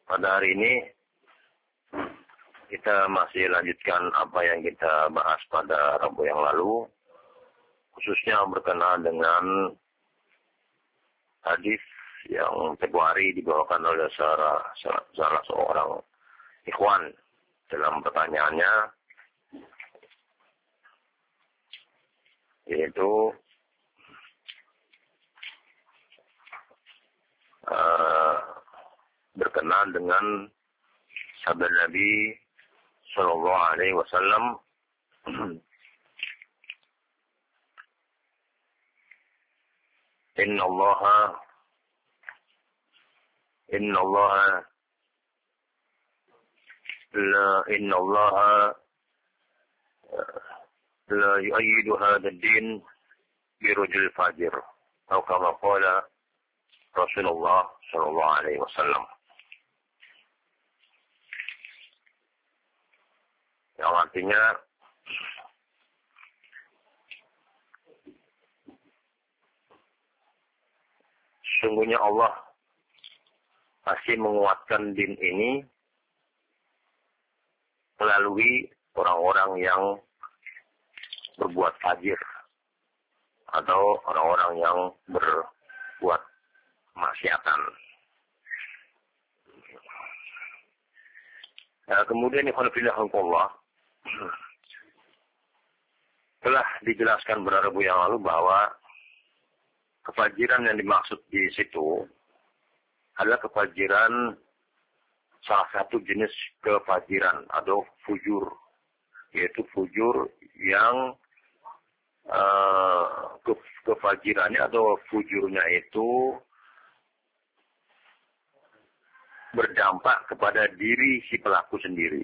Pada hari ini kita masih lanjutkan apa yang kita bahas pada Rabu yang lalu, khususnya berkenaan dengan hadis yang tempoh hari dibawakan oleh salah seorang ikhwan dalam pertanyaannya, yaitu berkenaan dengan sabda Nabi Sallallahu Alaihi Wasallam, Inna Allah la yu'ayyidu hadha ad-din birujul fajir, atau kama qala Rasulullah Sallallahu Alaihi Wasallam. Yang artinya sesungguhnya Allah pasti menguatkan din ini melalui orang-orang yang berbuat fajir atau orang-orang yang berbuat kemaksiatan. Nah, kemudian Allah telah dijelaskan beberapa Rabu yang lalu bahwa kefajiran yang dimaksud di situ adalah kefajiran, salah satu jenis kefajiran atau fujur, yaitu fujur yang kefajirannya atau fujurnya itu berdampak kepada diri si pelaku sendiri.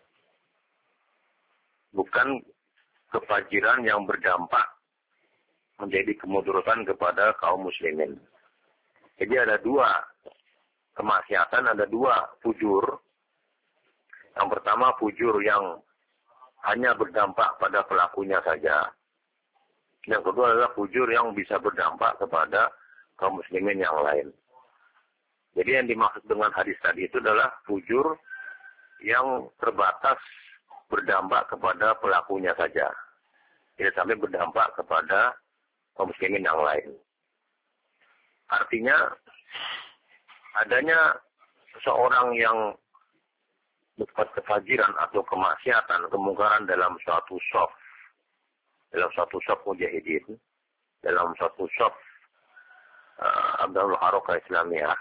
Bukan kefajiran yang berdampak menjadi kemudaratan kepada kaum muslimin. Jadi ada dua kemaksiatan, ada dua fujur. Yang pertama fujur yang hanya berdampak pada pelakunya saja. Yang kedua adalah fujur yang bisa berdampak kepada kaum muslimin yang lain. Jadi yang dimaksud dengan hadis tadi itu adalah fujur yang terbatas berdampak kepada pelakunya saja. Tidak sampai berdampak kepada kaum muslimin yang lain. Artinya adanya seseorang yang berbuat kefajiran atau kemaksiatan, kemungkaran dalam suatu shaf, mujahidin, dalam suatu shaf Abdul Harakah Islamiyah,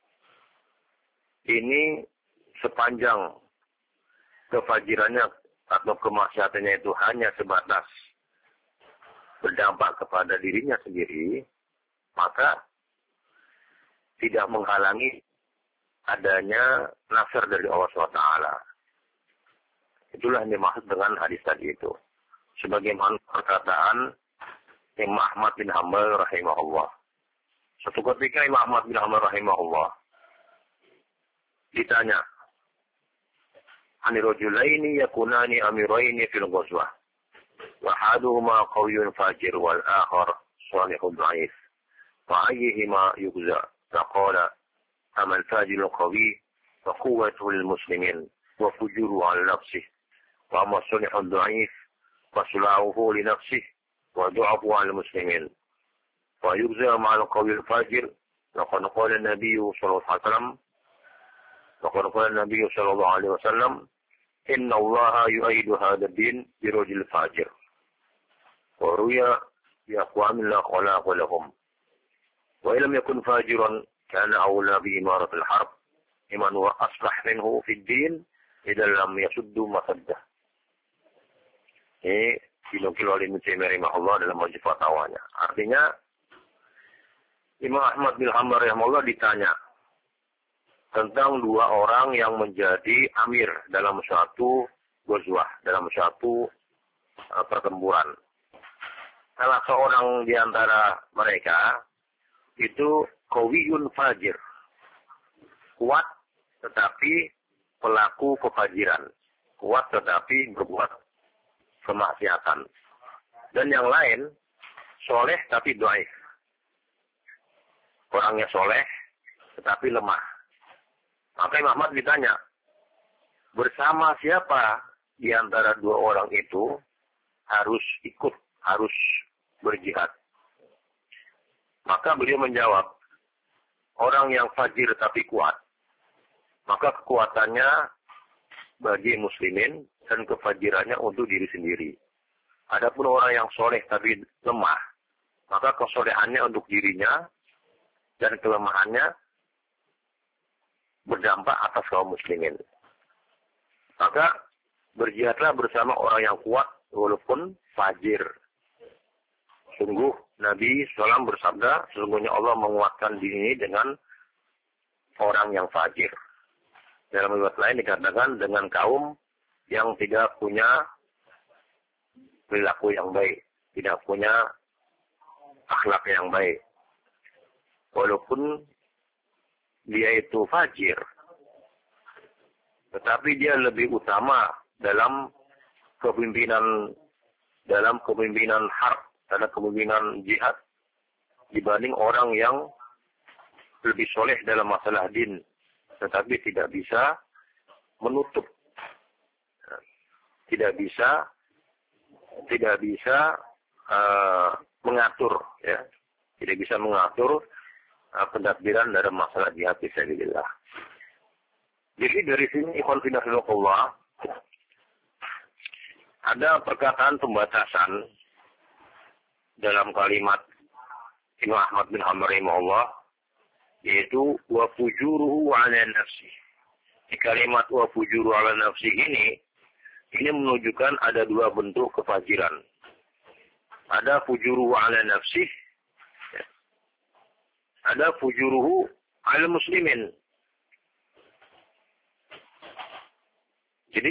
ini sepanjang kefajirannya atau kemaksiatannya itu hanya sebatas berdampak kepada dirinya sendiri, maka tidak menghalangi adanya nasr dari Allah SWT. Itulah yang dimaksud dengan hadis tadi itu. Sebagaimana perkataan Imam Ahmad bin Hanbal rahimahullah. Suatu ketika Imam Ahmad bin Hanbal rahimahullah ditanya, Ani rajulaini yakunani amiraini fil ghazwah. Wa ahaduhuma qawiyyun fajir wal akhar salihun dha'if. Fa ayyuhuma yughza? Faqala amal fajir qawi wa quwwatuhu lil muslimin wa fujuru 'ala nafsihi. Wa amma salihun dha'if fa sulahu li nafsihi wa du'afu 'ala muslimin. Fa yughza ma'al qawi al fajir. Laqad qala an-nabiy sallallahu alaihi wasallam وقال النبي صلى الله عليه وسلم إن الله يؤيد هذا الدين برجل فاجر وروي بأقوام لا خلاق لهم وإن لم يكن فاجرا كان أولى بإمارة الحرب لمن هو أصلح منه في الدين إذا لم يسد مسده. Ini dinukil oleh Ibnu Taimiyah rahimahullah dalam majmu' fatwanya. Artinya Imam Ahmad bin Hanbal rahimahullah ditanya tentang dua orang yang menjadi amir dalam suatu ghazwah, dalam suatu pertempuran. Salah seorang di antara mereka itu qawiyun fajir, kuat tetapi pelaku kefajiran, kuat tetapi berbuat kemaksiatan. Dan yang lain soleh tapi dhaif, orangnya soleh tetapi lemah. Maka Imam Ahmad ditanya, bersama siapa di antara dua orang itu harus ikut, harus berjihad? Maka beliau menjawab, orang yang fajir tapi kuat, maka kekuatannya bagi muslimin dan kefajirannya untuk diri sendiri. Adapun orang yang soleh tapi lemah, maka kesolehannya untuk dirinya dan kelemahannya berdampak atas kaum muslimin. Maka berjihadlah bersama orang yang kuat walaupun fajir. Sungguh Nabi SAW bersabda, sesungguhnya Allah menguatkan diri ini dengan orang yang fajir. Dalam riwayat lain dikatakan dengan kaum yang tidak punya perilaku yang baik, tidak punya akhlak yang baik. Walaupun dia itu fajir, tetapi dia lebih utama dalam kepemimpinan harb, dalam kepemimpinan jihad dibanding orang yang lebih soleh dalam masalah din, tetapi tidak bisa menutup, tidak bisa mengatur, ya, tidak bisa mengatur pentadbiran dalam masalah jihad fisabilillah. Jadi dari sini ikhwan fillah rahimakumullah, ada perkataan pembatasan dalam kalimat Imam Ahmad bin Hanbal rahimahullah, yaitu wa fujuruhu ala nafsi. Di kalimat wa fujuruhu ala nafsi ini menunjukkan ada dua bentuk kefajiran. Ada fujuruhu ala nafsi, ada fujuruhu ala muslimin. Jadi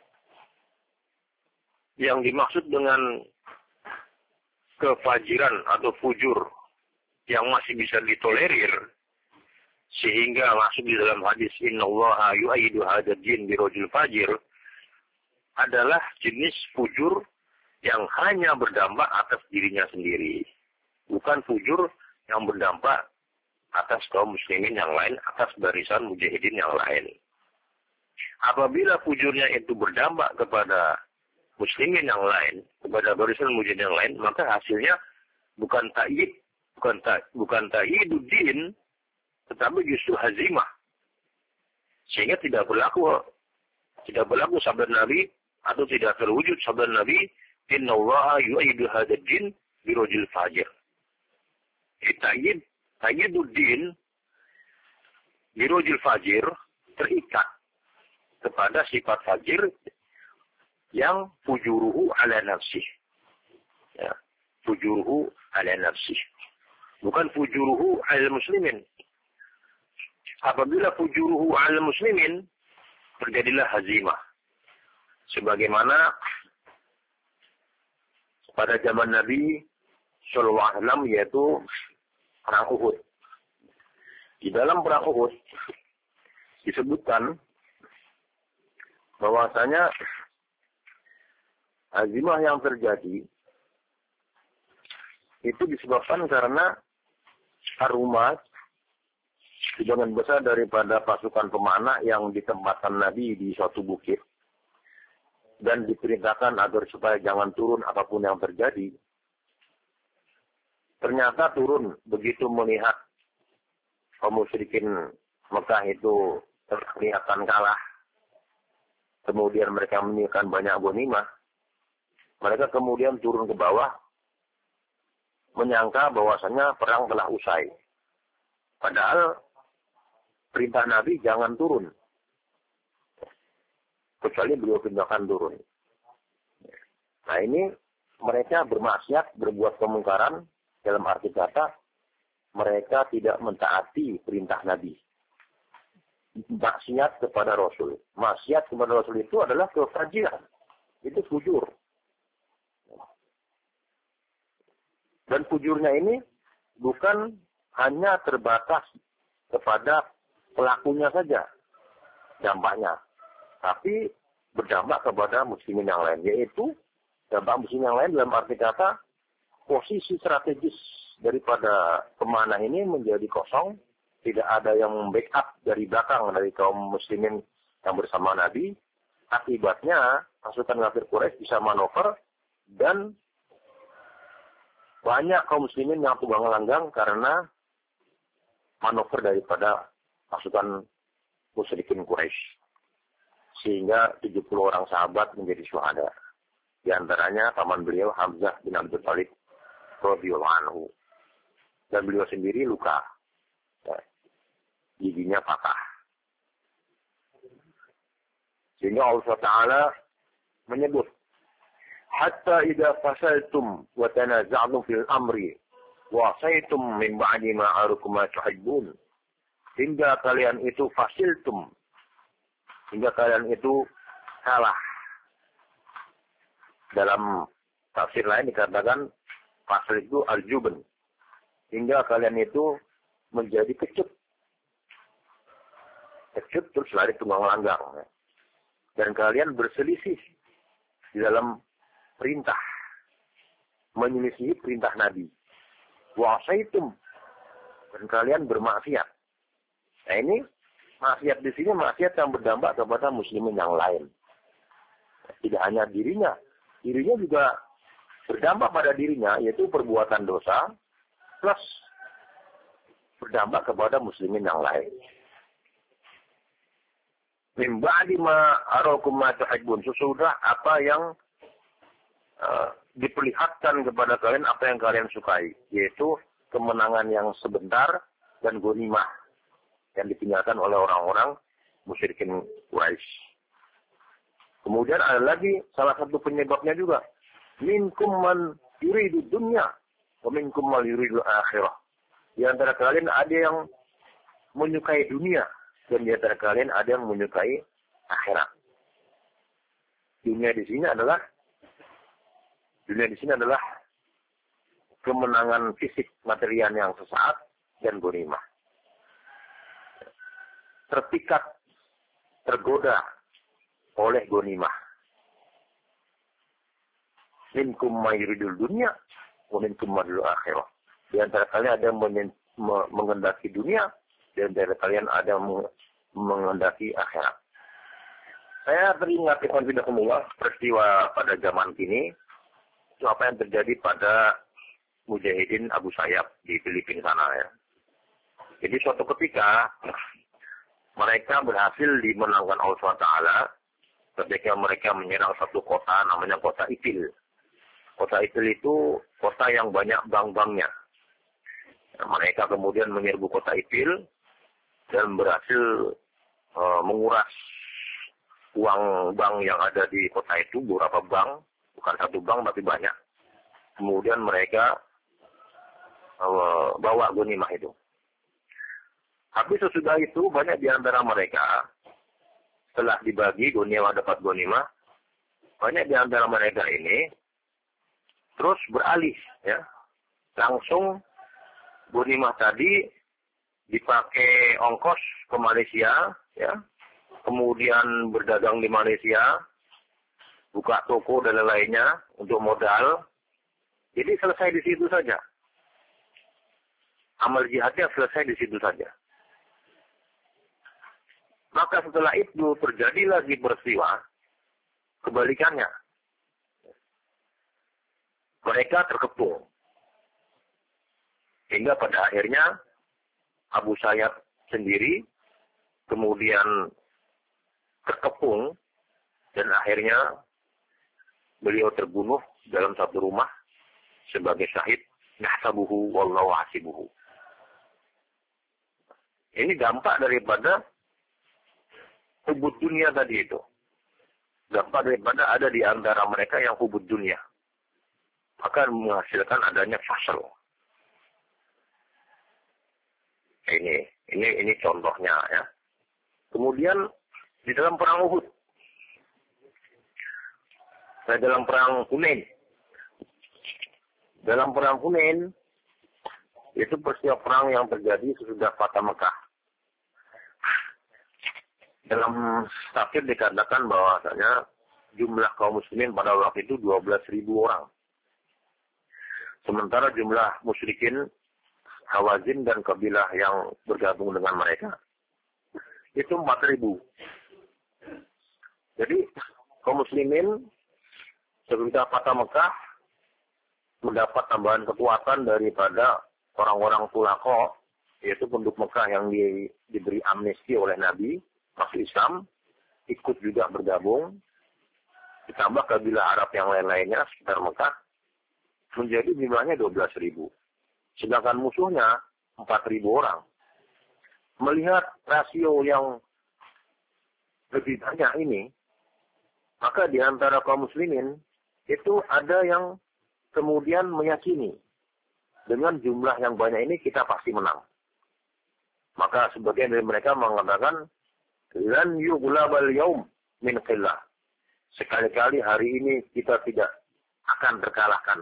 yang dimaksud dengan kefajiran atau fujur yang masih bisa ditolerir sehingga masuk di dalam hadis innallaha yu'ayyidu hadzal jin birajul fajir adalah jenis fujur yang hanya berdampak atas dirinya sendiri, bukan fujur yang berdampak atas kaum muslimin yang lain, atas barisan mujahidin yang lain. Apabila fujurnya itu berdampak kepada muslimin yang lain, kepada barisan mujahidin yang lain, maka hasilnya bukan ta'yiduddin, tetapi justru hazimah. Sehingga tidak berlaku sabda Nabi atau tidak terwujud sabda Nabi, innallaha yu'ayyidu hadzal jin birajul fajir. Ta'yiduddin birajul fajir terikat kepada sifat fajir yang fujuruhu ala nafsih. Ya, fujuruhu ala nafsih. Bukan fujuruhu ala muslimin. Apabila fujuruhu ala muslimin, terjadilah hazimah. Sebagaimana pada zaman Nabi Sallallahu Alaihi Wasallam, yaitu perang Uhud. Di dalam perang Uhud disebutkan bahwasanya hazimah yang terjadi itu disebabkan karena Ar-Rumat, sebagian besar daripada pasukan pemanah yang ditempatkan Nabi di suatu bukit dan diperintahkan agar supaya jangan turun apapun yang terjadi. Ternyata turun begitu melihat kaum musyrikin Mekah itu kelihatan kalah. Kemudian mereka menyimpan banyak ghanimah. Mereka kemudian turun ke bawah menyangka bahwasanya perang telah usai. Padahal perintah Nabi jangan turun. Kecuali beliau perintahkan turun. Nah ini mereka bermaksiat, berbuat kemungkaran, dalam arti kata mereka tidak mentaati perintah Nabi. Maksiat kepada Rasul. Maksiat kepada Rasul itu adalah kefajiran. Itu fujur. Dan fujurnya ini bukan hanya terbatas kepada pelakunya saja dampaknya, tapi berdampak kepada muslimin yang lain, yaitu dampak muslimin yang lain dalam arti kata posisi strategis daripada pemanah ini menjadi kosong tidak ada yang backup dari belakang dari kaum muslimin yang bersama Nabi. Akibatnya pasukan kafir Quraisy bisa manuver dan banyak kaum muslimin yang tunggang langgang karena manuver daripada pasukan musyrikin Quraisy. Sehingga 70 orang sahabat menjadi syuhada. Di antaranya paman beliau Hamzah bin Abdul Thalib radhiyallahu anhu. Dan beliau sendiri luka. Ya, giginya patah. Sehingga Allah Ta'ala menyebut, hatta idza fasaltum wa tanaza'tum fil amri wa asaytum min ba'di ma arakum ma tuhibbun. Hingga kalian itu fasiltum. Hingga kalian itu kalah. Dalam tafsir lain dikatakan fasil itu al-jubn. Hingga kalian itu menjadi kecut. Kecut terus lari tunggang langgang. Dan kalian berselisih di dalam perintah. Menyelisihi perintah Nabi. Wa asaitum. Dan kalian bermaksiat. Nah ini, maksiat di sini maksiat yang berdampak kepada muslimin yang lain. Tidak hanya dirinya. Dirinya juga berdampak pada dirinya, yaitu perbuatan dosa, plus berdampak kepada muslimin yang lain. Min ba'di ma arakum ma tuhibbun. Sesudah apa yang diperlihatkan kepada kalian, apa yang kalian sukai, yaitu kemenangan yang sebentar dan ghanimah yang ditinggalkan oleh orang-orang musyrikin Quraisy. Kemudian ada lagi salah satu penyebabnya juga. Minkum man yuridu dunya wa minkum man yuridu akhirah. Di antara kalian ada yang menyukai dunia dan di antara kalian ada yang menyukai akhirat. Dunia di sini adalah kemenangan fisik material yang sesaat dan ghanimah. Terpikat, tergoda oleh ghanimah. Minkum mayridul dunya, wa minkum mayridul akhirah. Di antara kalian ada yang mengendaki dunia, di antara kalian ada yang mengendaki akhirat. Saya teringat peristiwa pada zaman kini, itu apa yang terjadi pada Mujahidin Abu Sayyaf di Filipina sana ya. Jadi suatu ketika mereka berhasil dimenangkan Allah SWT ketika mereka menyerang satu kota namanya kota Ipil. Kota Ipil itu kota yang banyak bank-banknya. Nah, mereka kemudian menyerbu kota Ipil dan berhasil menguras uang bank yang ada di kota itu, beberapa bank, bukan satu bank tapi banyak. Kemudian mereka bawa ghanimah itu. Habis sesudah itu banyak di antara mereka setelah dibagi ghanimah dapat ghanimah, banyak di antara mereka ini terus beralih ya. Langsung ghanimah tadi dipakai ongkos ke Malaysia ya. Kemudian berdagang di Malaysia, buka toko dan lain-lainnya untuk modal. Jadi selesai di situ saja. Amal jihadnya selesai di situ saja. Maka setelah itu terjadi lagi peristiwa kebalikannya. Mereka terkepung. Hingga pada akhirnya Abu Sayyaf sendiri kemudian terkepung dan akhirnya beliau terbunuh dalam satu rumah sebagai syahid. Nahsabuhu wallahu hasibuhu. Ini dampak daripada hubud dunia tadi itu. Dampak daripada ada di antara mereka yang hubud dunia. Maka menghasilkan adanya fasal. Ini contohnya ya. Kemudian di dalam perang Uhud. Dalam perang Hunain. Dalam perang Hunain itu peristiwa perang yang terjadi sesudah Fatah Mekah. Dalam tafsir dikatakan bahwasanya jumlah kaum muslimin pada waktu itu 12.000 orang. Sementara jumlah musyrikin Hawazin dan kabilah yang bergabung dengan mereka. Itu 4.000. Jadi kaum muslimin seketika Fatah Mekah mendapat tambahan kekuatan daripada orang-orang Tulaqo, yaitu penduduk Mekah yang diberi amnesti oleh Nabi, masuk Islam, ikut juga bergabung, ditambah kabilah Arab yang lain-lainnya sekitar Mekah, menjadi jumlahnya 12.000. Sedangkan musuhnya 4.000 orang. Melihat rasio yang lebih banyak ini, maka di antara kaum muslimin itu ada yang kemudian meyakini dengan jumlah yang banyak ini kita pasti menang. Maka sebagian dari mereka mengatakan lan yughlabal yaum min qillah. Sekali-kali hari ini kita tidak akan terkalahkan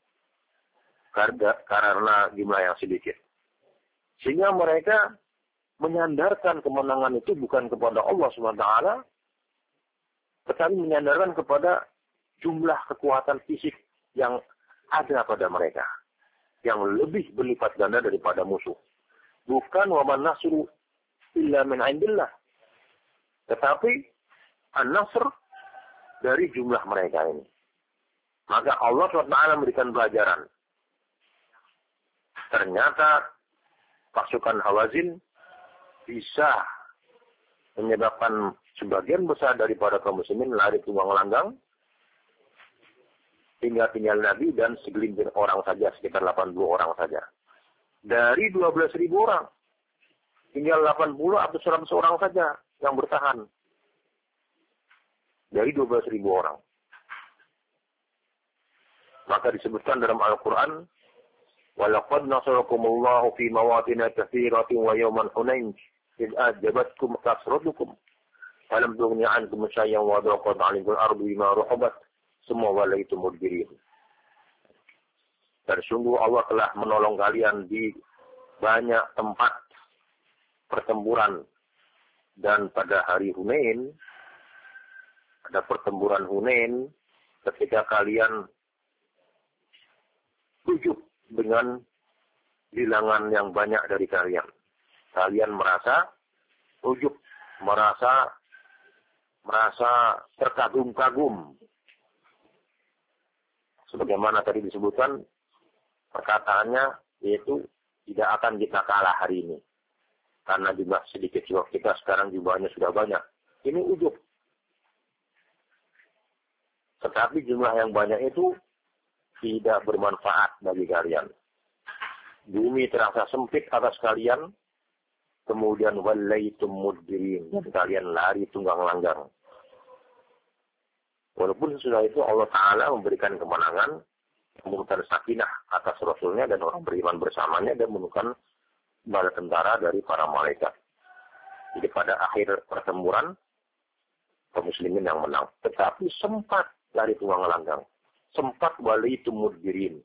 karena jumlah yang sedikit. Sehingga mereka menyandarkan kemenangan itu bukan kepada Allah SWT, tetapi menyandarkan kepada jumlah kekuatan fisik yang ada pada mereka, yang lebih berlipat ganda daripada musuh. Bukan wa man nasru illa min indillah, tetapi an-nasr dari jumlah mereka ini. Maka Allah SWT memberikan pelajaran. Ternyata pasukan Hawazin bisa menyebabkan sebagian besar daripada kaum muslimin lari tunggang langgang, tinggal Nabi dan segelintir orang saja, sekitar 80 orang saja. Dari 12.000 orang, tinggal 80 atau 100 orang saja yang bertahan. Dari 12.000 orang. Maka disebutkan dalam Al-Quran, وَلَقَدْ نَصَرَكُمُ اللَّهُ فِي مَوَاطِنَ كَثِيرَةٍ وَيَوْمَ حُنَيْنٍ إِذْ أَعْجَبَتْكُمْ كَثْرَتُكُمْ فَلَمْ تُغْنِ عَنْكُمْ شَيْئًا وَضَاقَتْ عَلَيْكُمُ الْأَرْضُ بِمَا رَحُبَتْ ثُمَّ وَلَّيْتُمْ مُدْبِرِينَ. Sungguh Allah telah menolong kalian di banyak tempat pertempuran. Dan pada hari Hunain, ada pertempuran Hunain, ketika kalian ujub dengan bilangan yang banyak dari kalian. Kalian merasa ujub, merasa terkagum-kagum. Sebagaimana tadi disebutkan, perkataannya yaitu tidak akan kita kalah hari ini. Karena jumlah sedikit juga kita, sekarang jumlahnya sudah banyak. Ini ujub. Tetapi jumlah yang banyak itu tidak bermanfaat bagi kalian. Bumi terasa sempit atas kalian, kemudian wallaitum mudbirin, kalian lari tunggang langgang. Walaupun sesudah itu Allah Ta'ala memberikan kemenangan, memberikan sakinah atas Rasulnya dan orang beriman bersamanya, dan menurunkan bala tentara dari para malaikat. Jadi pada akhir pertempuran, kaum muslimin yang menang. Tetapi sempat lari tunggang langgang. Sempat wallaitum mudbirin.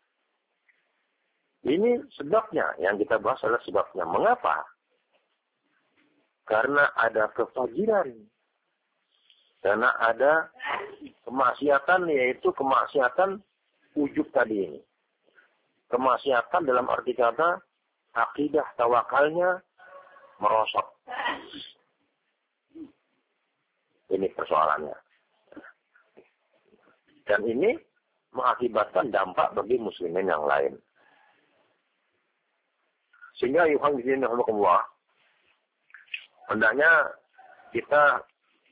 Ini sebabnya, yang kita bahas adalah sebabnya. Mengapa? Karena ada kefajiran. Karena ada kemaksiatan, yaitu kemaksiatan ujub tadi ini. Kemaksiatan dalam arti kata, akidah tawakalnya merosot. Ini persoalannya. Dan ini mengakibatkan dampak bagi muslimin yang lain. Sehingga Yuhan di sini Allah, hendaknya kita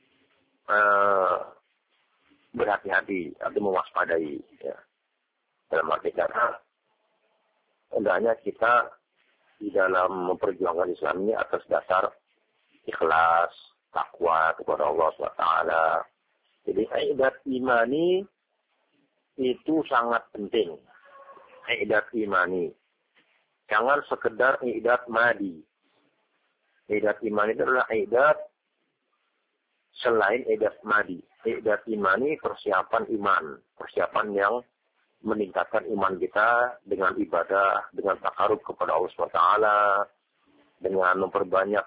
berhati-hati atau mewaspadai. Ya. Dalam arti kata, hendaknya kita di dalam memperjuangkan Islam ini atas dasar ikhlas, takwa kepada Allah SWT. Jadi ibadat imani itu sangat penting. Ibadat imani. Jangan sekedar ibadat madi. Ibadat imani itu adalah ibadat selain ibadat madi. Ibadat imani persiapan iman. Persiapan yang meningkatkan iman kita dengan ibadah, dengan takarub kepada Allah SWT, dengan memperbanyak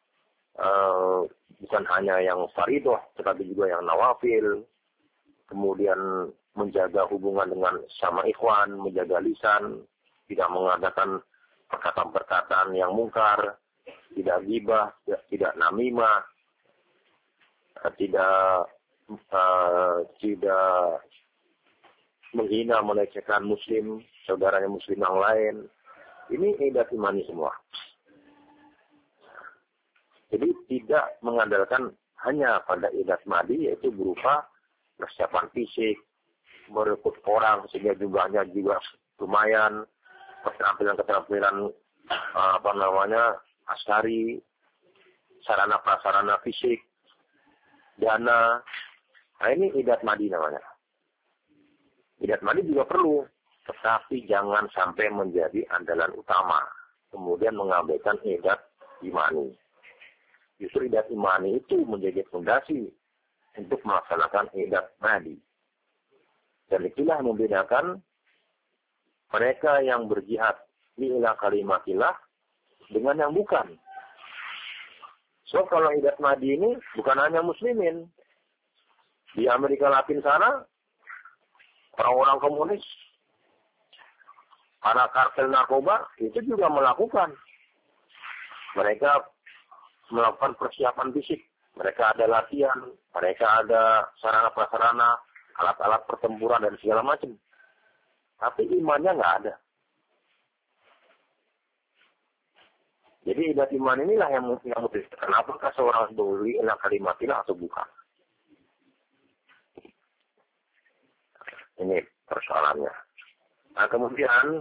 bukan hanya yang faridoh, tetapi juga yang nawafil, kemudian menjaga hubungan dengan sama ikhwan, menjaga lisan, tidak mengadakan perkataan-perkataan yang mungkar, tidak ghibah, tidak namimah, tidak menghina, melecehkan muslim, saudaranya muslim yang lain. Ini idat imani semua. Jadi tidak mengandalkan hanya pada idat madi, yaitu berupa persiapan fisik, merekrut orang sehingga jumlahnya juga lumayan, keterampilan askari, sarana prasarana fisik, dana. Nah ini idat madi namanya. Idat madi juga perlu, tetapi jangan sampai menjadi andalan utama. Kemudian mengabaikan idat imani. Justru idat imani itu menjadi fondasi untuk melaksanakan idat madi. Dan itulah membedakan mereka yang berjihad ila kalimatillah dengan yang bukan. So kalau idat madi ini bukan hanya muslimin. Di Amerika Latin sana, orang-orang komunis, para kartel narkoba itu juga melakukan. Mereka melakukan persiapan fisik. Mereka ada latihan, mereka ada sarana prasarana, alat-alat pertempuran dan segala macam. Tapi imannya nggak ada. Jadi idat iman inilah yang membedakan apakah seorang doi ila kalimatillah atau bukan. Ini persoalannya. Nah kemudian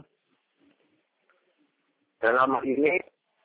dalam ini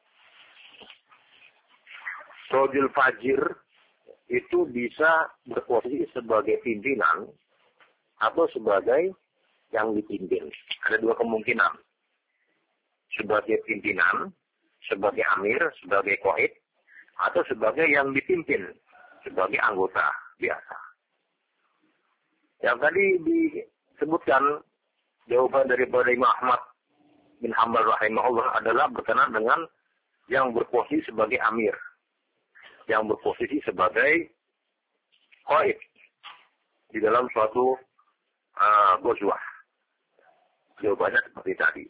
Rajul Fajir itu bisa berposisi sebagai pimpinan atau sebagai yang dipimpin. Ada dua kemungkinan. Sebagai pimpinan, sebagai amir, sebagai qaid, atau sebagai yang dipimpin, sebagai anggota biasa. Yang tadi disebutkan jawaban daripada Imam Ahmad bin Hanbal rahimahullah adalah berkenaan dengan yang berposisi sebagai amir, yang berposisi sebagai qaid di dalam suatu ghazwah. Jawabannya seperti tadi.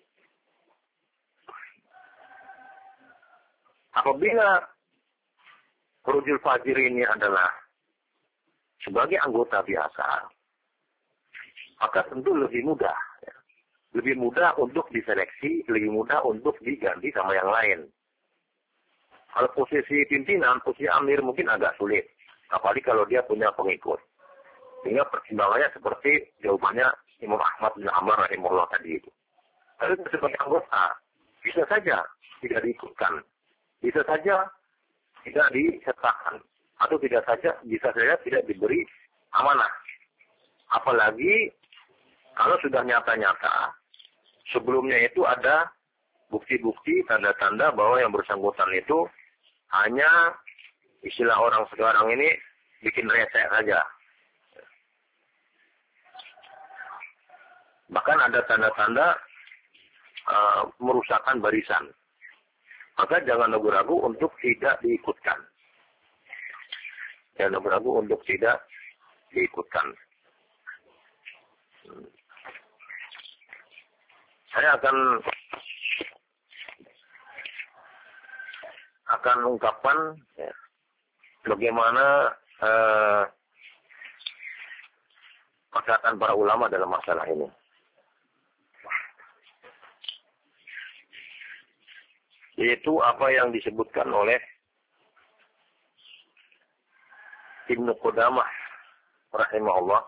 Apabila Rajul Fajir ini adalah sebagai anggota biasa, maka tentu lebih mudah. Ya. Lebih mudah untuk diseleksi, lebih mudah untuk diganti sama yang lain. Kalau posisi pimpinan, posisi amir mungkin agak sulit. Apalagi kalau dia punya pengikut. Sehingga pertimbangannya seperti jawabannya Imam Ahmad bin Hanbal rahimahullah tadi itu. Tapi sebagai anggota, bisa saja tidak diikutkan. Bisa saja tidak disertakan. Atau bisa saja tidak diberi amanah. Apalagi kalau sudah nyata-nyata, sebelumnya itu ada bukti-bukti, tanda-tanda bahwa yang bersangkutan itu hanya istilah orang sekarang ini bikin resek saja. Bahkan ada tanda-tanda merusakkan barisan. Maka jangan ragu-ragu untuk tidak diikutkan. Jangan ragu-ragu untuk tidak diikutkan. Saya akan ungkapkan ya, bagaimana perkataan para ulama dalam masalah ini. Yaitu apa yang disebutkan oleh Ibnu Qudamah rahimahullah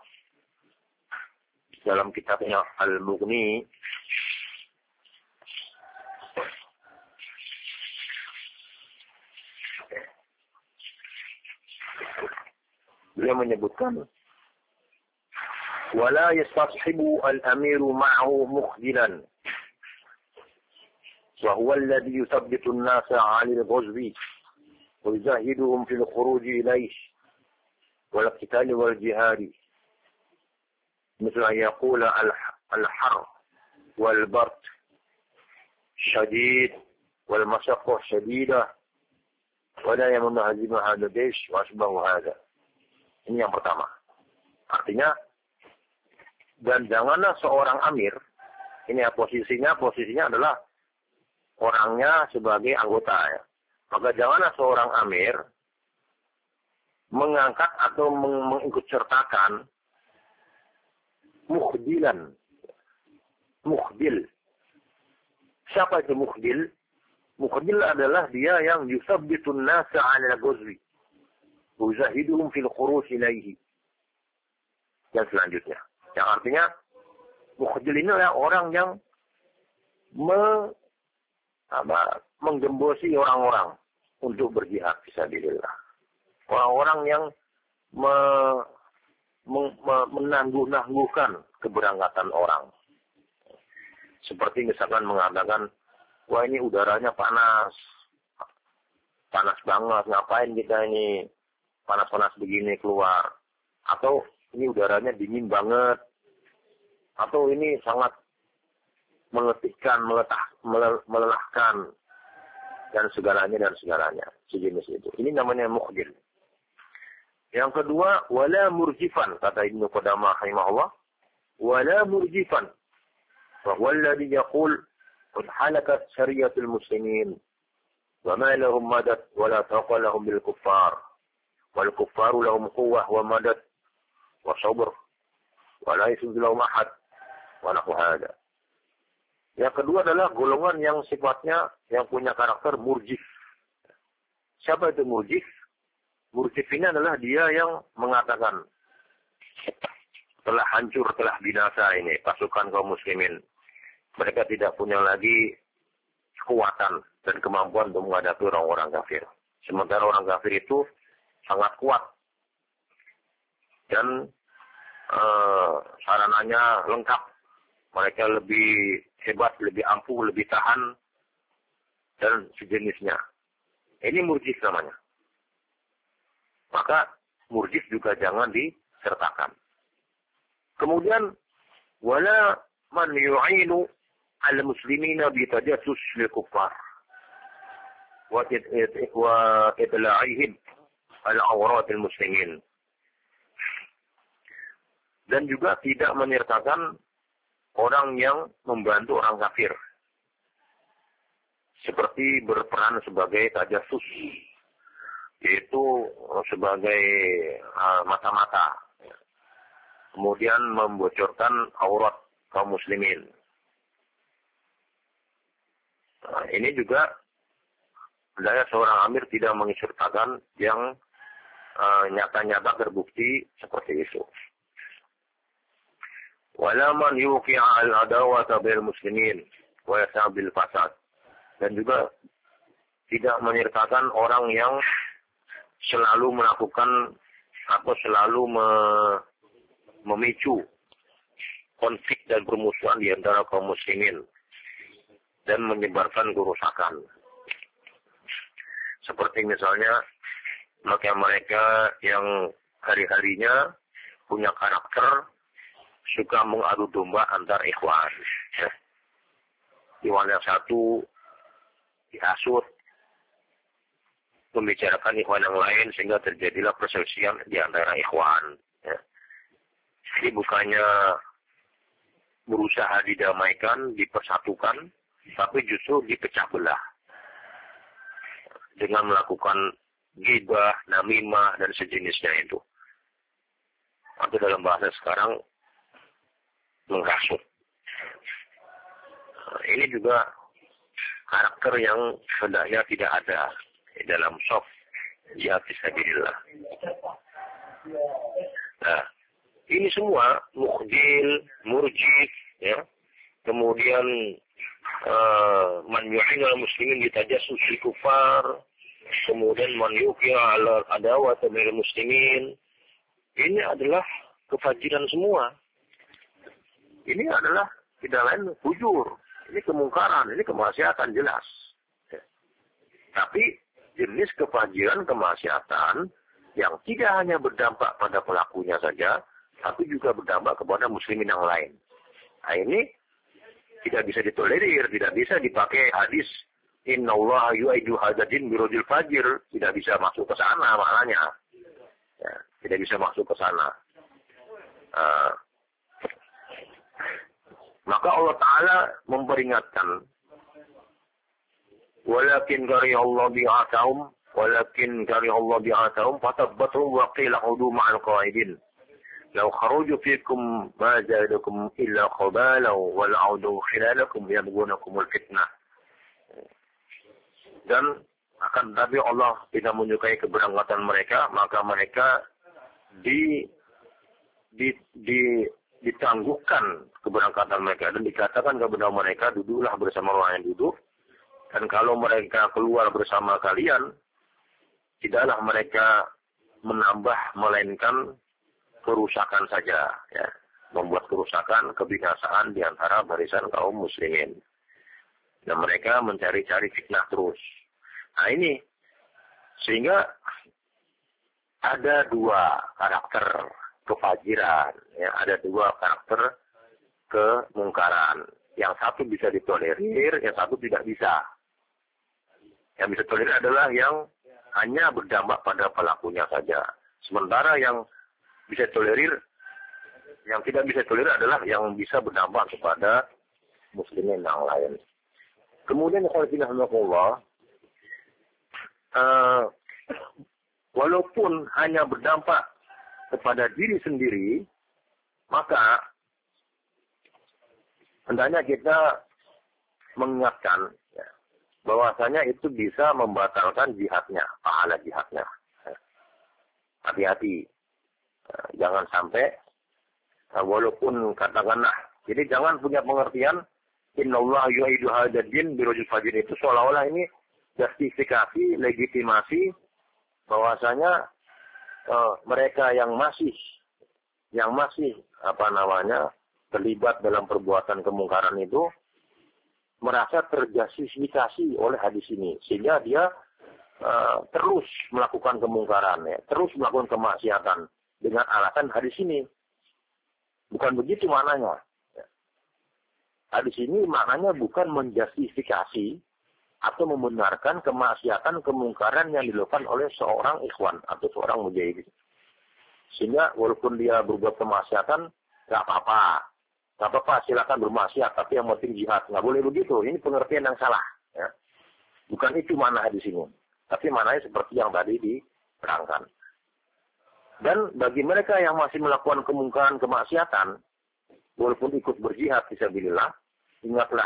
dalam kitabnya Al-Mughni. Beliau menyebutkan wala yastashibu al-amiru ma'ahu mukhdilan wa huwa alladhi yuthabbitu an-nasa 'ala al-ghazwi wa yuzahiduhum fi al-khuruj ilayhi wal qital wal jihad مثل أن يقول الحر والبرد شديد والمشقة شديدة ولا يمن هزيمة هذا الجيش وأشبه هذا. Ini yang pertama. Artinya, dan janganlah seorang amir, ini ya posisinya adalah orangnya sebagai anggota ya. Maka janganlah seorang amir mengangkat atau mengikut sertakan mukhdilan. Mukhdil. Siapa itu mukhdil? Mukhdil adalah dia yang yusabbitun nasa 'ala al-ghazwi. Uzahiduhum fil khuruj ilaihi. Yang selanjutnya. Yang artinya mukhdil ini adalah orang yang menggembosi orang-orang untuk berjihad fisabilillah. Orang-orang yang menangguh-nangguhkan keberangkatan orang. Seperti misalkan mengatakan, wah ini udaranya panas. Panas banget, ngapain kita ini panas-panas begini keluar. Atau ini udaranya dingin banget. Atau ini sangat meletihkan, melelahkan. Dan segalanya. Sejenis itu. Ini namanya mukhdil. Yang kedua, wala murjifan. Kata Ibnu Qudamah rahimahullah. Wala murjifan. فهو الذي يقول قد حلقت شريعة المسلمين وما لهم مدد ولا طاقة لهم بالكفار والكفار لهم قوة ومدد وصبر ولا يسجد لهم أحد ونحو هذا. Yang kedua adalah golongan yang sifatnya yang punya karakter murjif. Siapa itu murjif? Murjif ini adalah dia yang mengatakan telah hancur, telah binasa ini pasukan kaum muslimin. Mereka tidak punya lagi kekuatan dan kemampuan untuk menghadapi orang-orang kafir. Sementara orang kafir itu sangat kuat. Dan sarananya lengkap. Mereka lebih hebat, lebih ampuh, lebih tahan. Dan sejenisnya. Ini murjif namanya. Maka murjif juga jangan disertakan. Kemudian, wala man yu'inu al-muslimina bitajassus lil-kuffar wa itla'ihim al-awrat al-muslimin. Dan juga tidak menyertakan orang yang membantu orang kafir. Seperti berperan sebagai tajassus, yaitu sebagai mata-mata. Kemudian membocorkan aurat kaum muslimin. Nah, ini juga hendaknya seorang amir tidak mengisertakan yang nyata-nyata terbukti seperti itu. Wala man yuqi'a al-adawata bil muslimin wa yasabil fasad. Dan juga tidak menyertakan orang yang selalu melakukan atau selalu memicu konflik dan permusuhan di antara kaum muslimin dan menyebarkan kerusakan. Seperti misalnya mereka yang hari-harinya punya karakter suka mengadu domba antar ikhwan. Ikhwan yang satu dihasut, membicarakan ikhwan yang lain sehingga terjadilah perselisihan di antara ikhwan. Jadi bukannya berusaha didamaikan, dipersatukan, tapi justru dipecah belah. Dengan melakukan ghibah, namimah, dan sejenisnya itu. Atau dalam bahasa sekarang, menghasut. Ini juga karakter yang hendaknya tidak ada dalam soft jihad fisabilillah. Nah, ini semua mukhdil, murjif, ya. Kemudian man yu'inu al-muslimin bitajassus al-kuffar, kemudian man yuqi'a al-adawat bil muslimin. Ini adalah kefajiran semua. Ini adalah tidak lain fujur. Ini kemungkaran, ini kemaksiatan jelas. Ya. Tapi jenis kefajiran, kemaksiatan yang tidak hanya berdampak pada pelakunya saja, tapi juga berdampak kepada muslimin yang lain. Nah, ini tidak bisa ditolerir, tidak bisa dipakai hadis innallaha yu'idu hadzal birajul fajir, tidak bisa masuk ke sana maknanya. Ya, tidak bisa masuk ke sana. Maka Allah Ta'ala memperingatkan walakin kariyallahu bi'atahum fatabbathum wa qila udu ma'al qa'idin. Law kharuju fikum ma zadakum illa khabalan wa la'udu khilalakum yabghunakumul fitnah. Dan akan tetapi Allah tidak menyukai keberangkatan mereka, maka mereka ditangguhkan keberangkatan mereka dan dikatakan kepada mereka, duduklah bersama orang yang duduk, dan kalau mereka keluar bersama kalian, tidaklah mereka menambah melainkan kerusakan saja, ya, membuat kerusakan, kebinasaan di antara barisan kaum muslimin. Dan mereka mencari-cari fitnah terus. Nah ini, sehingga ada dua karakter kefajiran, ya, ada dua karakter kemungkaran. Yang satu bisa ditolerir, yang satu tidak bisa. Yang bisa tolerir adalah yang hanya berdampak pada pelakunya saja. Sementara yang bisa tolerir, yang tidak bisa tolerir adalah yang bisa berdampak kepada muslimin yang lain. Kemudian Allah, walaupun hanya berdampak kepada diri sendiri, maka hendaknya kita mengingatkan, ya, bahwasanya itu bisa membatalkan jihadnya, pahala jihadnya. Hati-hati, jangan sampai, walaupun katakanlah, jadi jangan punya pengertian innallaha yu'idu hadzal din birajul fajir, itu seolah-olah ini justifikasi, legitimasi bahwasanya mereka yang masih terlibat dalam perbuatan kemungkaran itu merasa terjustifikasi oleh hadis ini, sehingga dia terus melakukan kemungkaran, ya, terus melakukan kemaksiatan dengan alasan hadis ini. Bukan begitu maknanya. Hadis ini maknanya bukan menjustifikasi atau membenarkan kemaksiatan, kemungkaran yang dilakukan oleh seorang ikhwan atau seorang mujahid. Sehingga walaupun dia berbuat kemaksiatan, nggak apa-apa. Nggak apa-apa, silakan bermaksiat, tapi yang penting jihad. Nggak boleh begitu. Ini pengertian yang salah. Ya. Bukan itu makna hadis ini. Tapi maknanya seperti yang tadi diterangkan. Dan bagi mereka yang masih melakukan kemungkaran, kemaksiatan, walaupun ikut berjihad fisabilillah, ingatlah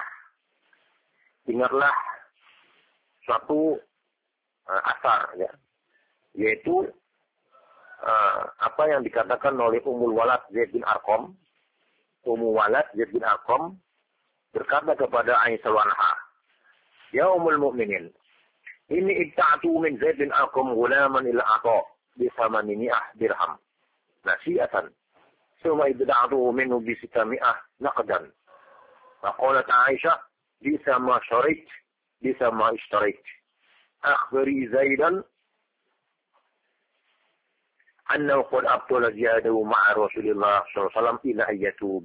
suatu asar, ya, yaitu apa yang dikatakan oleh Ummul Walad Zaid bin Arqam. Ummul Walad Zaid bin Arqam berkata kepada Aisyah anha, "Ya Ummul Mukminin, ini ibta'tu min Zaid bin Arqam ghulaman ila Atha bi 800 dirham nasi'atan. Thumma ibta'tu minhu bi 600 naqdan." فقالت عائشة بئس ما شريت بئس ما اشتريت أخبري زيدا أنه قد أبطل زياده مع رسول الله صلى الله عليه وسلم إلى أن يتوب.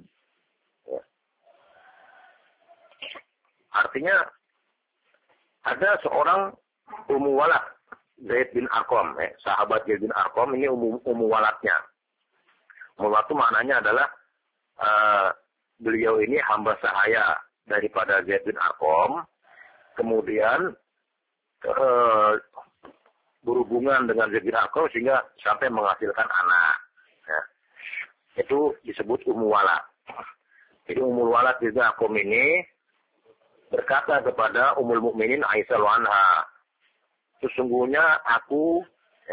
Artinya ada seorang Ummu Walad Zaid bin Arqam, sahabat Zaid bin Arqam, ini Ummu Waladnya. Ummu Walad itu maknanya adalah beliau ini hamba sahaya daripada Zaid bin Arqam, kemudian berhubungan dengan Zaid bin Arqam sehingga sampai menghasilkan anak. Ya. Itu disebut Ummu Walad. Jadi Ummul Walad Zaid bin Arqam ini berkata kepada Ummul Mukminin Aisyah anha, sesungguhnya aku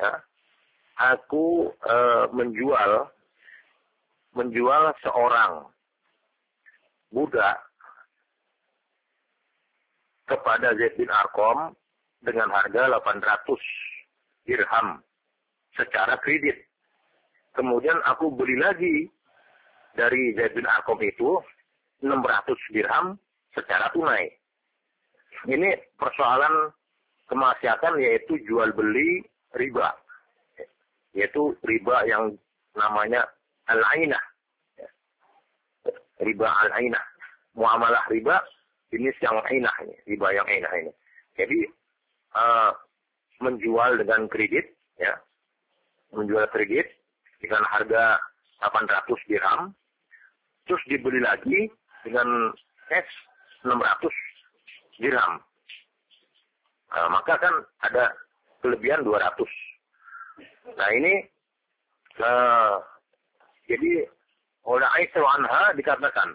menjual seorang budak kepada Zaid bin Arqam dengan harga 800 dirham secara kredit. Kemudian aku beli lagi dari Zaid bin Arqam itu 600 dirham secara tunai. Ini persoalan kemaksiatan, yaitu jual beli riba. Yaitu riba yang namanya al-ainah. Riba al-ainah. Muamalah riba jenis yang ainah ini, riba yang ainah ini. Jadi menjual dengan kredit, ya. Menjual kredit dengan harga 800 dirham, terus dibeli lagi dengan cash 600 dirham. Maka kan ada kelebihan 200. Nah ini, jadi oleh Aisyah anha dikatakan,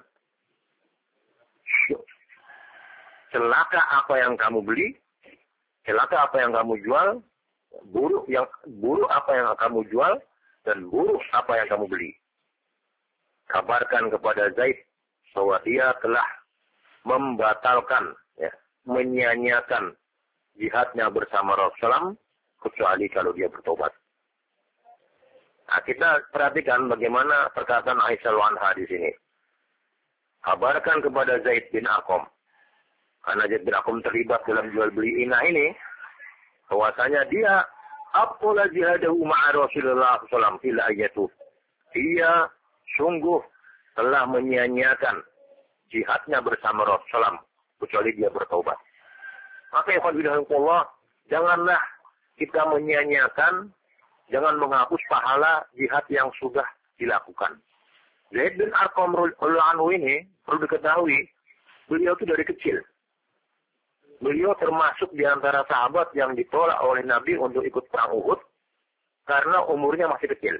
celaka apa yang kamu beli, celaka apa yang kamu jual, buruk apa yang kamu jual, dan buruk apa yang kamu beli. Kabarkan kepada Zaid bahwa dia telah membatalkan, menyia-nyiakan jihadnya bersama Rasulullah, kecuali kalau dia bertobat. Nah, kita perhatikan bagaimana perkataan Aisyah anha di sini. Kabarkan kepada Zaid bin Arqam, karena Zaid bin Arqam terlibat dalam jual beli inah ini, bahwasanya dia apola jihadahu ma'a Rasulullah SAW ila ayatuh. Dia sungguh telah menyia-nyiakan jihadnya bersama Rasulullah, kecuali dia bertobat. Maka Allah, janganlah kita menyia-nyiakan, jangan menghapus pahala jihad yang sudah dilakukan. Zaid bin Arqam radhiyallahu ini perlu diketahui, beliau itu dari kecil. Beliau termasuk di antara sahabat yang ditolak oleh Nabi untuk ikut perang Uhud karena umurnya masih kecil.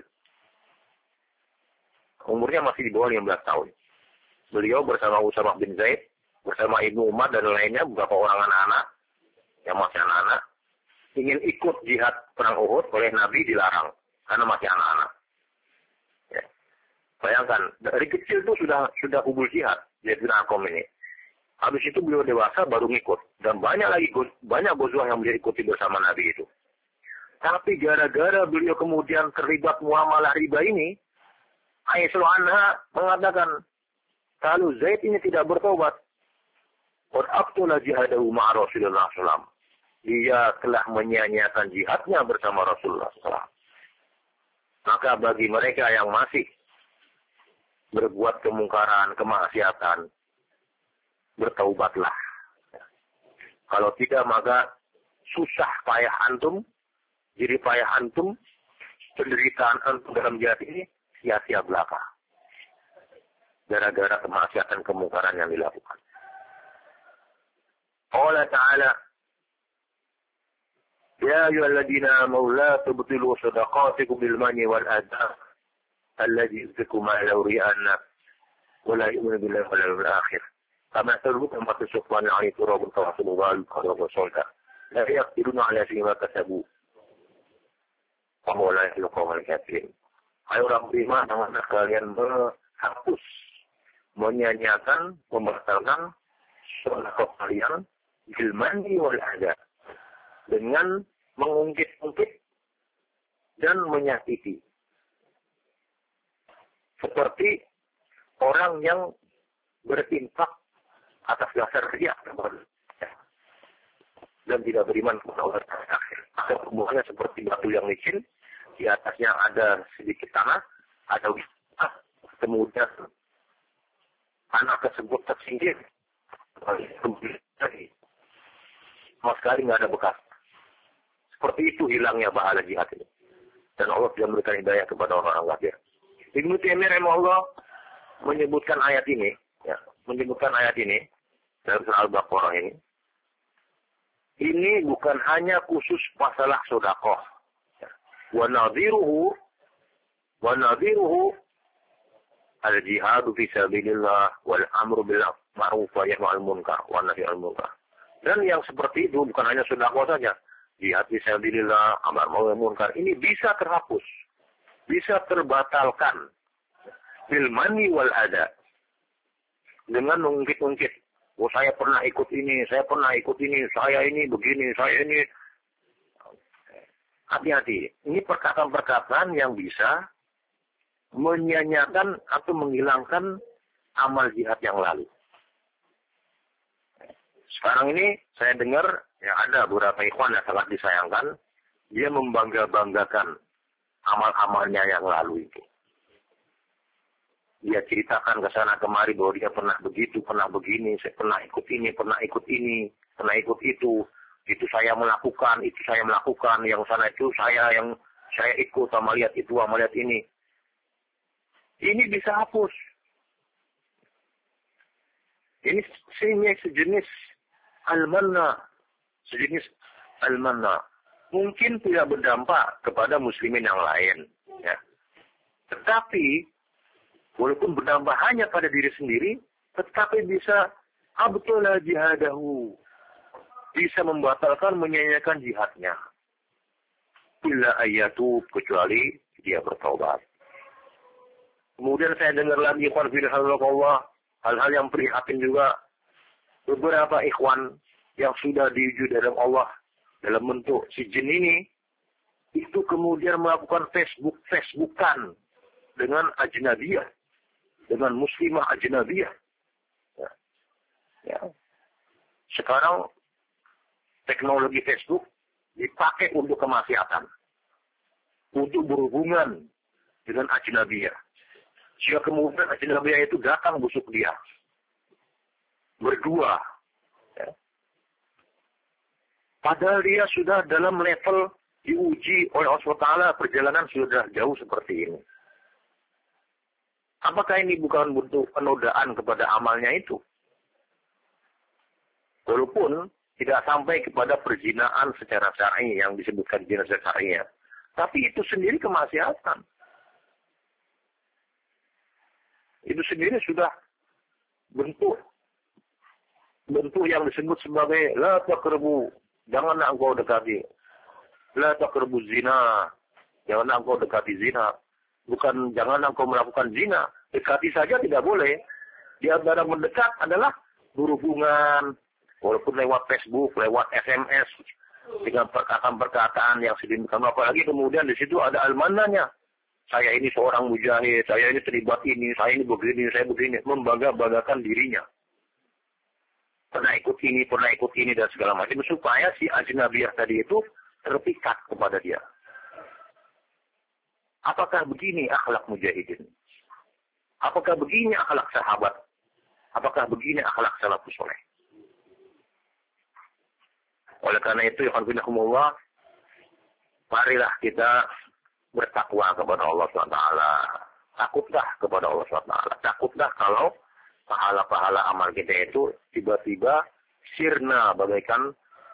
Umurnya masih di bawah 15 tahun. Beliau bersama Usamah bin Zaid, bersama Ibnu Umar dan lainnya, beberapa orang anak-anak yang masih anak-anak, ingin ikut jihad perang Uhud oleh Nabi dilarang karena masih anak-anak. Ya. Bayangkan, dari kecil itu sudah hubul jihad, Zaid bin Arqam ini. Habis itu beliau dewasa baru ngikut. Dan banyak gozwah yang beliau ikuti bersama Nabi itu. Tapi gara-gara beliau kemudian terlibat muamalah riba ini, Aisyah anha mengatakan, kalau Zaid ini tidak bertobat, qad abtala jihadahu ma'a Rasulullah SAW. Dia telah menyia-nyiakan jihadnya bersama Rasulullah SAW. Maka bagi mereka yang masih berbuat kemungkaran, kemaksiatan, bertaubatlah. Kalau tidak, maka susah payah antum, jadi payah antum, penderitaan antum dalam jihad ini sia-sia belaka. Gara-gara kemaksiatan kemungkaran yang dilakukan. Allah Ta'ala, Ya ayyuhalladzina amanu la tubtilu shadaqatikum bil manni wal adha alladhi yunfiqu ma'ahu ri'an wa la yu'minu billahi wal yawmil akhir. Kama tarukum ma tusafwan 'ala turabun tawassul wal qadra wa sulta. La yaqdiruna 'ala shay'in ma kasabu. Kamu la yahluqu al kafirin. Hai orang beriman, janganlah kalian menghapus, menyanyiakan, membatalkan sedekah kalian bil manni wal adha, dengan mengungkit-ungkit dan menyakiti. Seperti orang yang berinfak atas dasar riya dan tidak beriman kepada Allah akhir. Ada hubungannya seperti batu yang licin, di atasnya ada sedikit tanah, ada wisata, kemudian tanah tersebut tersingkir, sama sekali nggak ada bekas. Seperti itu hilangnya pahala jihad ini. Dan Allah tidak memberikan hidayah kepada orang-orang kafir. Ibnu Taimiyah rahimahullah menyebutkan ayat ini, dalam surah Al-Baqarah ini. Ini bukan hanya khusus masalah sedekah. Wa nadhiruhu al-jihadu fi sabilillah wal amru bil ma'ruf wa nahyi 'anil munkar wa nahyi 'anil munkar. Dan yang seperti itu bukan hanya sedekah saja. Jihad fi sabilillah, amar ma'ruf munkar, ini bisa terhapus, bisa terbatalkan bil manni wal adha, dengan mengungkit-ungkit. Oh, saya pernah ikut ini, saya ini begini, saya ini. Hati-hati. Ini perkataan-perkataan yang bisa menyanyiakan atau menghilangkan amal jihad yang lalu. Sekarang ini saya dengar ya ada beberapa ikhwan yang sangat disayangkan, dia membangga-banggakan amal-amalnya yang lalu itu. Dia ceritakan ke sana kemari bahwa dia pernah begitu, pernah begini, saya pernah ikut ini, pernah ikut itu. Itu saya melakukan, yang sana itu saya ikut, sama lihat itu, sama lihat ini. Ini bisa hapus. Ini sejenis al-manna, sejenis al-manna. Mungkin tidak berdampak kepada muslimin yang lain. Ya. Tetapi, walaupun berdampak hanya pada diri sendiri, tetapi bisa abtala jihadahu. Bisa membatalkan, menyanyiakan jihadnya. Illa ayyatub, kecuali dia bertaubat. Kemudian saya dengar lagi, hal-hal yang prihatin juga. Beberapa ikhwan yang sudah diuji dalam Allah, dalam bentuk si jin ini, itu kemudian melakukan Facebookan dengan ajnabiyah, dengan muslimah ajnabiyah. Ya. Ya. Sekarang teknologi Facebook dipakai untuk kemaksiatan, untuk berhubungan dengan ajnabiyah. Jika kemudian ajnabiyah itu datang busuk dia, berdua. Ya. Padahal dia sudah dalam level diuji oleh Allah SWT, perjalanan sudah jauh seperti ini. Apakah ini bukan bentuk penodaan kepada amalnya itu? Walaupun tidak sampai kepada perzinaan secara syar'i yang disebutkan zina secara syar'i. Tapi itu sendiri kemaksiatan. Itu sendiri sudah bentuk yang disebut sebagai la taqrabu, janganlah engkau dekati. La taqrabu zina, janganlah engkau dekati zina. Bukan janganlah engkau melakukan zina, dekati saja tidak boleh. Di antara mendekat adalah berhubungan, walaupun lewat Facebook, lewat SMS, dengan perkataan-perkataan yang sedemikian. Apalagi kemudian di situ ada almananya. Saya ini seorang mujahid, saya ini terlibat ini, saya ini begini, saya begini. Membangga-banggakan dirinya. Pernah ikut ini, dan segala macam. Supaya si ajnabiyah tadi itu terpikat kepada dia. Apakah begini akhlak mujahidin? Apakah begini akhlak sahabat? Apakah begini akhlak salafus saleh? Oleh karena itu, alhamdulillah, marilah kita bertakwa kepada Allah SWT. Takutlah kepada Allah SWT. Takutlah kalau pahala-pahala amal kita itu tiba-tiba sirna bagaikan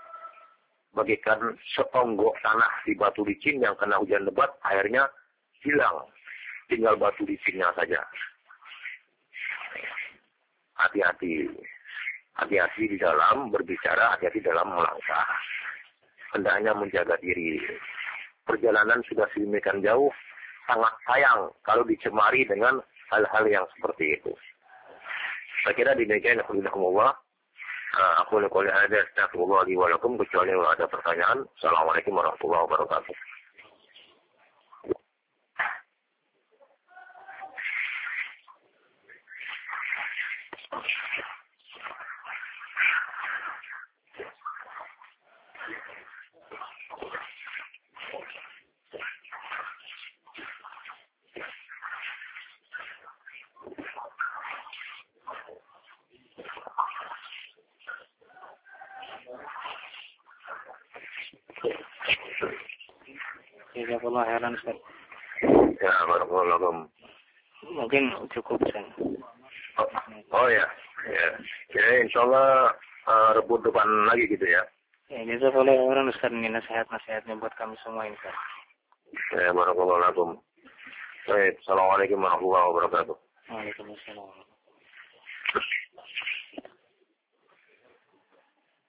setonggok tanah di batu licin yang kena hujan lebat, akhirnya hilang. Tinggal batu licinnya saja. Hati-hati. Hati-hati di dalam berbicara, hati-hati dalam melangkah. Hendaknya menjaga diri. Perjalanan sudah sedemikian jauh, sangat sayang kalau dicemari dengan hal-hal yang seperti itu. Saya kira demikian, alhamdulillah. Aku lakukan ada astagfirullah li wa lakum, kecuali ada pertanyaan. Assalamualaikum warahmatullahi wabarakatuh. Jazakallah khairan Ustaz. Ya, barakallahu. Mungkin cukup Ustaz. Oh ya. Ya. Jadi insyaallah rebut depan lagi gitu ya. Ya, jazakallah khairan Ustaz, ini nasihat-nasihatnya buat kami semua ini Ustaz. Ya, barakallahu lakum. Baik, assalamualaikum warahmatullahi wabarakatuh. Waalaikumsalam.